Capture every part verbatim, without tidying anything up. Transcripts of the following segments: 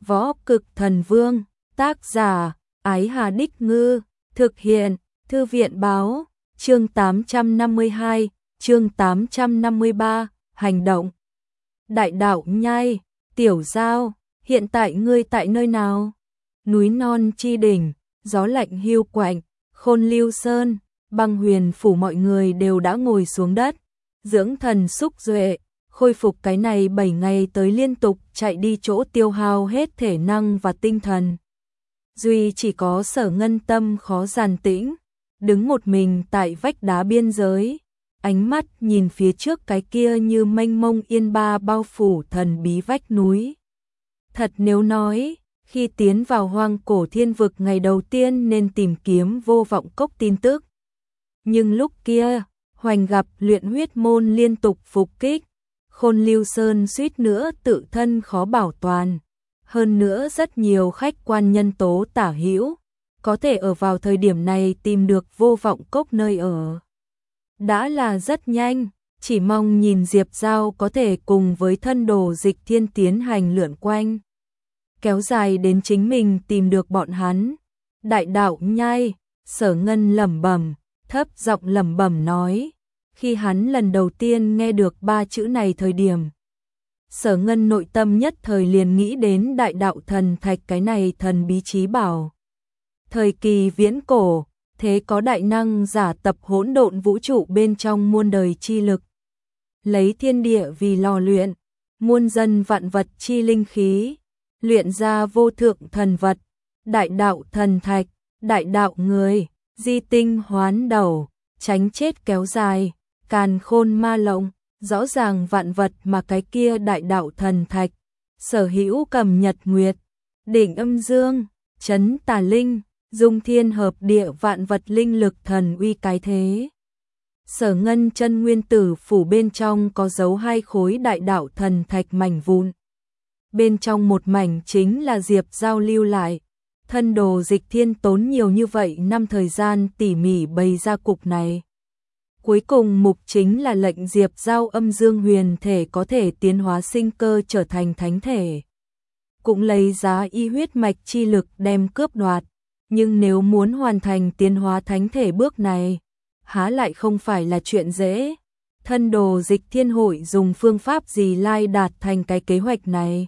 Võ Cực Thần Vương, tác giả, Ái Hà Đích Ngư, thực hiện, Thư viện Báo, chương tám trăm năm mươi hai, chương tám trăm năm mươi ba, hành động. Đại đạo nhai, Tiểu Giao, hiện tại ngươi tại nơi nào? Núi non chi đỉnh, gió lạnh hiu quạnh, Khôn Lưu Sơn, Băng Huyền phủ mọi người đều đã ngồi xuống đất, dưỡng thần xúc duệ, khôi phục cái này bảy ngày tới liên tục chạy đi chỗ tiêu hao hết thể năng và tinh thần. Duy chỉ có Sở Ngân tâm khó giàn tĩnh, đứng một mình tại vách đá biên giới, ánh mắt nhìn phía trước cái kia như mênh mông yên ba bao phủ thần bí vách núi. Thật nếu nói, khi tiến vào hoang cổ thiên vực ngày đầu tiên nên tìm kiếm vô vọng cốc tin tức. Nhưng lúc kia, hoành gặp luyện huyết môn liên tục phục kích, Khôn Lưu Sơn suýt nữa tự thân khó bảo toàn. Hơn nữa rất nhiều khách quan nhân tố tả hữu, có thể ở vào thời điểm này tìm được vô vọng cốc nơi ở. Đã là rất nhanh, chỉ mong nhìn Diệp Giao có thể cùng với thân đồ Dịch Thiên tiến hành lượn quanh. Kéo dài đến chính mình tìm được bọn hắn. Đại đạo nhai, Sở Ngân lẩm bẩm, thấp giọng lẩm bẩm nói. Khi hắn lần đầu tiên nghe được ba chữ này thời điểm, Sở Ngân nội tâm nhất thời liền nghĩ đến đại đạo thần thạch cái này thần bí trí bảo. Thời kỳ viễn cổ, thế có đại năng giả tập hỗn độn vũ trụ bên trong muôn đời chi lực. Lấy thiên địa vì lò luyện, muôn dân vạn vật chi linh khí, luyện ra vô thượng thần vật, đại đạo thần thạch, đại đạo người, di tinh hoán đầu, tránh chết kéo dài, càn khôn ma lộng, rõ ràng vạn vật mà cái kia đại đạo thần thạch, sở hữu cầm nhật nguyệt, đỉnh âm dương, chấn tà linh, dung thiên hợp địa vạn vật linh lực thần uy cái thế. Sở Ngân chân nguyên tử phủ bên trong có dấu hai khối đại đạo thần thạch mảnh vụn. Bên trong một mảnh chính là Diệp Giao lưu lại. Thân đồ Dịch Thiên tốn nhiều như vậy năm thời gian tỉ mỉ bày ra cục này. Cuối cùng mục chính là lệnh Diệp Giao âm dương huyền thể có thể tiến hóa sinh cơ trở thành thánh thể. Cũng lấy giá y huyết mạch chi lực đem cướp đoạt. Nhưng nếu muốn hoàn thành tiến hóa thánh thể bước này, há lại không phải là chuyện dễ. Thân đồ Dịch Thiên hội dùng phương pháp gì lai đạt thành cái kế hoạch này?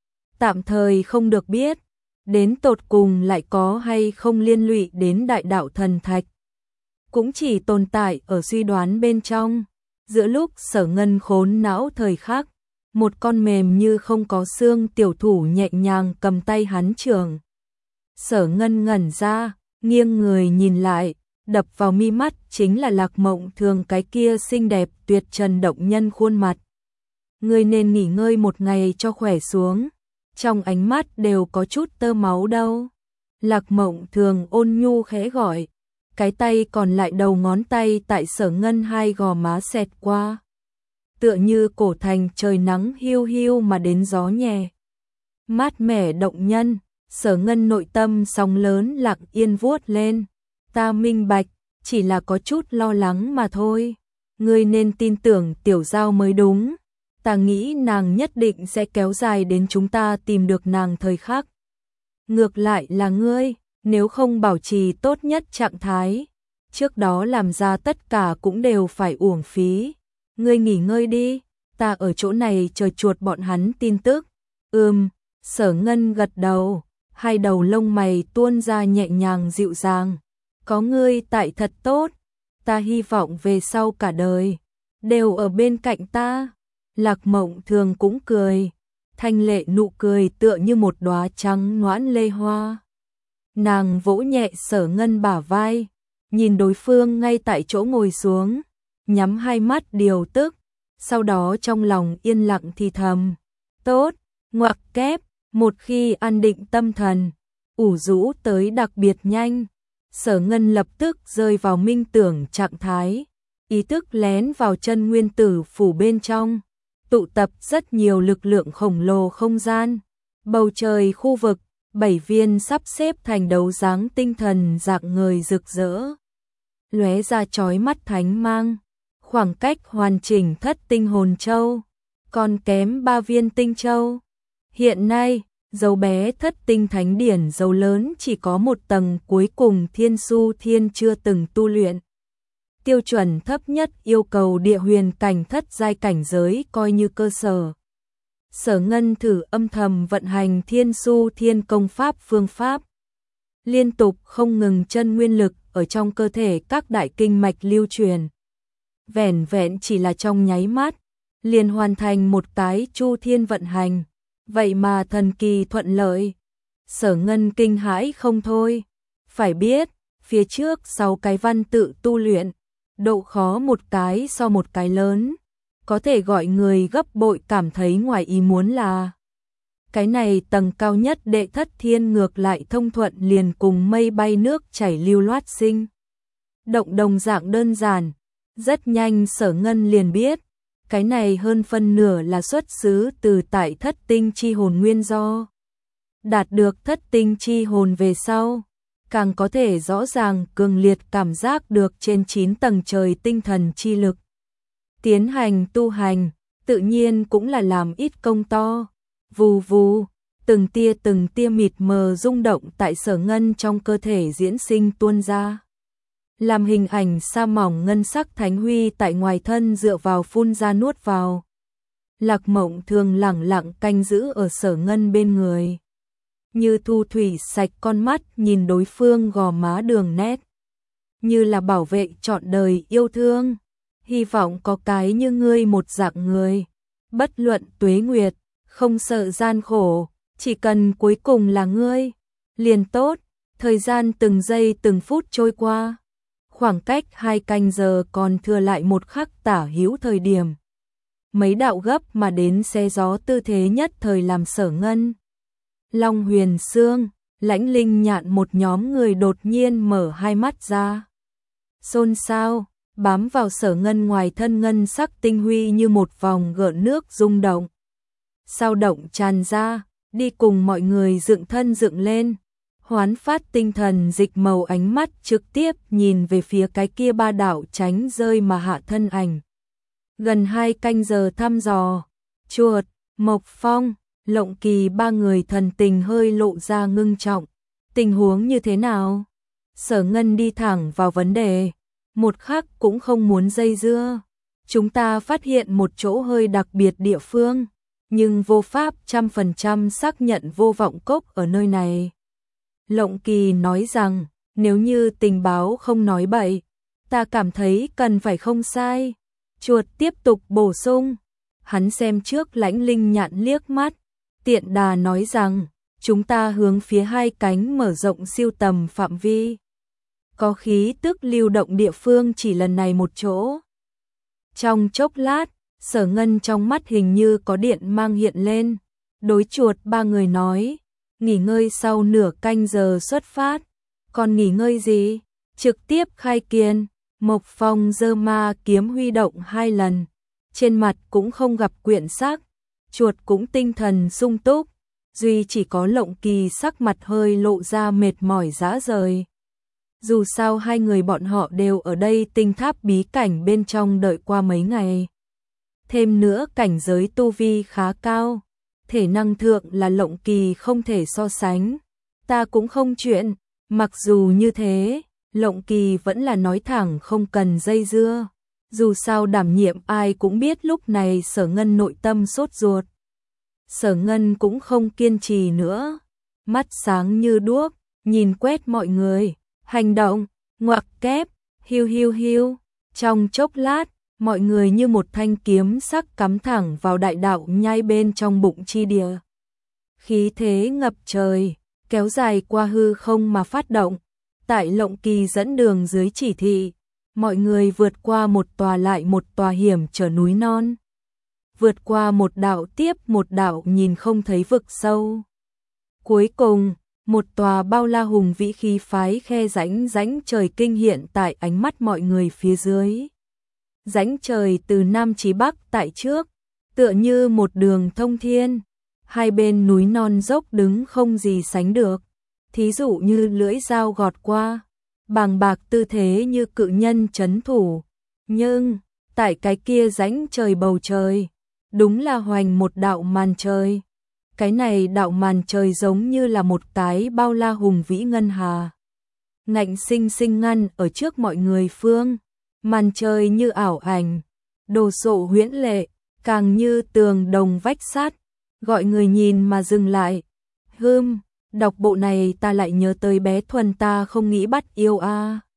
Tạm thời không được biết, đến tột cùng lại có hay không liên lụy đến đại đạo thần thạch. Cũng chỉ tồn tại ở suy đoán bên trong. Giữa lúc Sở Ngân khốn não thời khắc, một con mềm như không có xương tiểu thủ nhẹ nhàng cầm tay hắn trường. Sở Ngân ngẩn ra, nghiêng người nhìn lại, đập vào mi mắt chính là Lạc Mộng Thường cái kia xinh đẹp tuyệt trần động nhân khuôn mặt. Ngươi nên nghỉ ngơi một ngày cho khỏe xuống, trong ánh mắt đều có chút tơ máu đâu. Lạc Mộng Thường ôn nhu khẽ gọi, cái tay còn lại đầu ngón tay tại Sở Ngân hai gò má xẹt qua. Tựa như cổ thành trời nắng hiu hiu mà đến gió nhẹ. Mát mẻ động nhân. Sở Ngân nội tâm sóng lớn lặng yên vuốt lên. Ta minh bạch, chỉ là có chút lo lắng mà thôi. Ngươi nên tin tưởng Tiểu Giao mới đúng. Ta nghĩ nàng nhất định sẽ kéo dài đến chúng ta tìm được nàng thời khắc. Ngược lại là ngươi, nếu không bảo trì tốt nhất trạng thái, trước đó làm ra tất cả cũng đều phải uổng phí. Ngươi nghỉ ngơi đi, ta ở chỗ này chờ chuột bọn hắn tin tức. Ừm, Sở Ngân gật đầu. Hai đầu lông mày tuôn ra nhẹ nhàng dịu dàng. Có ngươi tại thật tốt, ta hy vọng về sau cả đời đều ở bên cạnh ta. Lạc Mộng Thường cũng cười, thanh lệ nụ cười tựa như một đóa trắng noãn lê hoa. Nàng vỗ nhẹ Sở Ngân bả vai, nhìn đối phương ngay tại chỗ ngồi xuống, nhắm hai mắt điều tức, sau đó trong lòng yên lặng thì thầm, tốt, ngoặc kép. Một khi an định tâm thần, ủ rũ tới đặc biệt nhanh, Sở Ngân lập tức rơi vào minh tưởng trạng thái, ý thức lén vào chân nguyên tử phủ bên trong, tụ tập rất nhiều lực lượng khổng lồ không gian, bầu trời khu vực, bảy viên sắp xếp thành đấu dáng tinh thần dạng người rực rỡ, lóe ra chói mắt thánh mang, khoảng cách hoàn chỉnh thất tinh hồn châu, còn kém ba viên tinh châu. Hiện nay, Dấu bé thất tinh thánh điển dấu lớn chỉ có một tầng cuối cùng Thiên Su Thiên chưa từng tu luyện. Tiêu chuẩn thấp nhất yêu cầu địa huyền cảnh thất giai cảnh giới coi như cơ sở. Sở Ngân thử âm thầm vận hành Thiên Su Thiên công pháp phương pháp. Liên tục không ngừng chân nguyên lực ở trong cơ thể các đại kinh mạch lưu truyền. Vẻn vẹn chỉ là trong nháy mắt, liền hoàn thành một cái chu thiên vận hành. Vậy mà thần kỳ thuận lợi. Sở Ngân kinh hãi không thôi. Phải biết, phía trước sáu cái văn tự tu luyện, độ khó một cái so một cái lớn. Có thể gọi người gấp bội cảm thấy ngoài ý muốn là cái này tầng cao nhất đệ thất thiên ngược lại thông thuận liền cùng mây bay nước chảy lưu loát sinh. Động đồng dạng đơn giản, rất nhanh Sở Ngân liền biết, cái này hơn phân nửa là xuất xứ từ tại thất tinh chi hồn nguyên do. Đạt được thất tinh chi hồn về sau, càng có thể rõ ràng cường liệt cảm giác được trên chín tầng trời tinh thần chi lực. Tiến hành tu hành, tự nhiên cũng là làm ít công to. Vù vù, từng tia từng tia mịt mờ rung động tại Sở Ngân trong cơ thể diễn sinh tuôn ra. Làm hình ảnh sa mỏng ngân sắc thánh huy tại ngoài thân dựa vào phun ra nuốt vào. Lạc Mộng thường lẳng lặng canh giữ ở Sở Ngân bên người. Như thu thủy sạch con mắt nhìn đối phương gò má đường nét. Như là bảo vệ trọn đời yêu thương. Hy vọng có cái như ngươi một dạng người. Bất luận tuế nguyệt, không sợ gian khổ, chỉ cần cuối cùng là ngươi. Liền tốt, thời gian từng giây từng phút trôi qua. Khoảng cách hai canh giờ còn thừa lại một khắc tả hữu thời điểm. Mấy đạo gấp mà đến xe gió tư thế nhất thời làm Sở Ngân. Long Huyền Sương, Lãnh Linh Nhạn một nhóm người đột nhiên mở hai mắt ra. Xôn xao, bám vào Sở Ngân ngoài thân ngân sắc tinh huy như một vòng gợn nước rung động. Sao động tràn ra, đi cùng mọi người dựng thân dựng lên. Hoán phát tinh thần dịch màu ánh mắt trực tiếp nhìn về phía cái kia ba đạo tránh rơi mà hạ thân ảnh. Gần hai canh giờ thăm dò, Chuột, Mộc Phong, Lộng Kỳ ba người thần tình hơi lộ ra ngưng trọng. Tình huống như thế nào? Sở Ngân đi thẳng vào vấn đề, một khắc cũng không muốn dây dưa. Chúng ta phát hiện một chỗ hơi đặc biệt địa phương, nhưng vô pháp trăm phần trăm xác nhận vô vọng cốc ở nơi này. Lộng Kỳ nói rằng, nếu như tình báo không nói bậy, ta cảm thấy cần phải không sai. Chuột tiếp tục bổ sung, hắn xem trước Lãnh Linh Nhạn liếc mắt, tiện đà nói rằng, chúng ta hướng phía hai cánh mở rộng siêu tầm phạm vi. Có khí tức lưu động địa phương chỉ lần này một chỗ. Trong chốc lát, Sở Ngân trong mắt hình như có điện mang hiện lên, đối Chuột ba người nói, nghỉ ngơi sau nửa canh giờ xuất phát. Còn nghỉ ngơi gì? Trực tiếp khai kiên. Mộc Phong giơ ma kiếm huy động hai lần, trên mặt cũng không gặp quyện sắc. Chuột cũng tinh thần sung túc, duy chỉ có Lộng Kỳ sắc mặt hơi lộ ra mệt mỏi rã rời. Dù sao hai người bọn họ đều ở đây tinh tháp bí cảnh bên trong đợi qua mấy ngày. Thêm nữa cảnh giới tu vi khá cao, thể năng thượng là Lộng Kỳ không thể so sánh. Ta cũng không chuyện, mặc dù như thế, Lộng Kỳ vẫn là nói thẳng không cần dây dưa. Dù sao đảm nhiệm ai cũng biết lúc này Sở Ngân nội tâm sốt ruột. Sở Ngân cũng không kiên trì nữa, mắt sáng như đuốc, nhìn quét mọi người, hành động, ngoặc kép, hiu hiu hiu. Trong chốc lát, mọi người như một thanh kiếm sắc cắm thẳng vào đại đạo nhai bên trong bụng chi địa. Khí thế ngập trời, kéo dài qua hư không mà phát động. Tại Lộng Kỳ dẫn đường dưới chỉ thị, mọi người vượt qua một tòa lại một tòa hiểm trở núi non. Vượt qua một đạo tiếp một đạo nhìn không thấy vực sâu. Cuối cùng, một tòa bao la hùng vĩ khí phái khe rãnh rãnh trời kinh hiện tại ánh mắt mọi người phía dưới. Rãnh trời từ Nam chí Bắc tại trước, tựa như một đường thông thiên. Hai bên núi non dốc đứng không gì sánh được. Thí dụ như lưỡi dao gọt qua, bàng bạc tư thế như cự nhân trấn thủ. Nhưng, tại cái kia rãnh trời bầu trời, đúng là hoành một đạo màn trời. cái này đạo màn trời giống như là một cái bao la hùng vĩ ngân hà. Ngạnh sinh sinh ngăn ở trước mọi người phương, màn trời như ảo ảnh, đồ sộ huyễn lệ, càng như tường đồng vách sắt, gọi người nhìn mà dừng lại. Hưm, đọc bộ này ta lại nhớ tới bé Thuần ta không nghĩ bắt yêu a.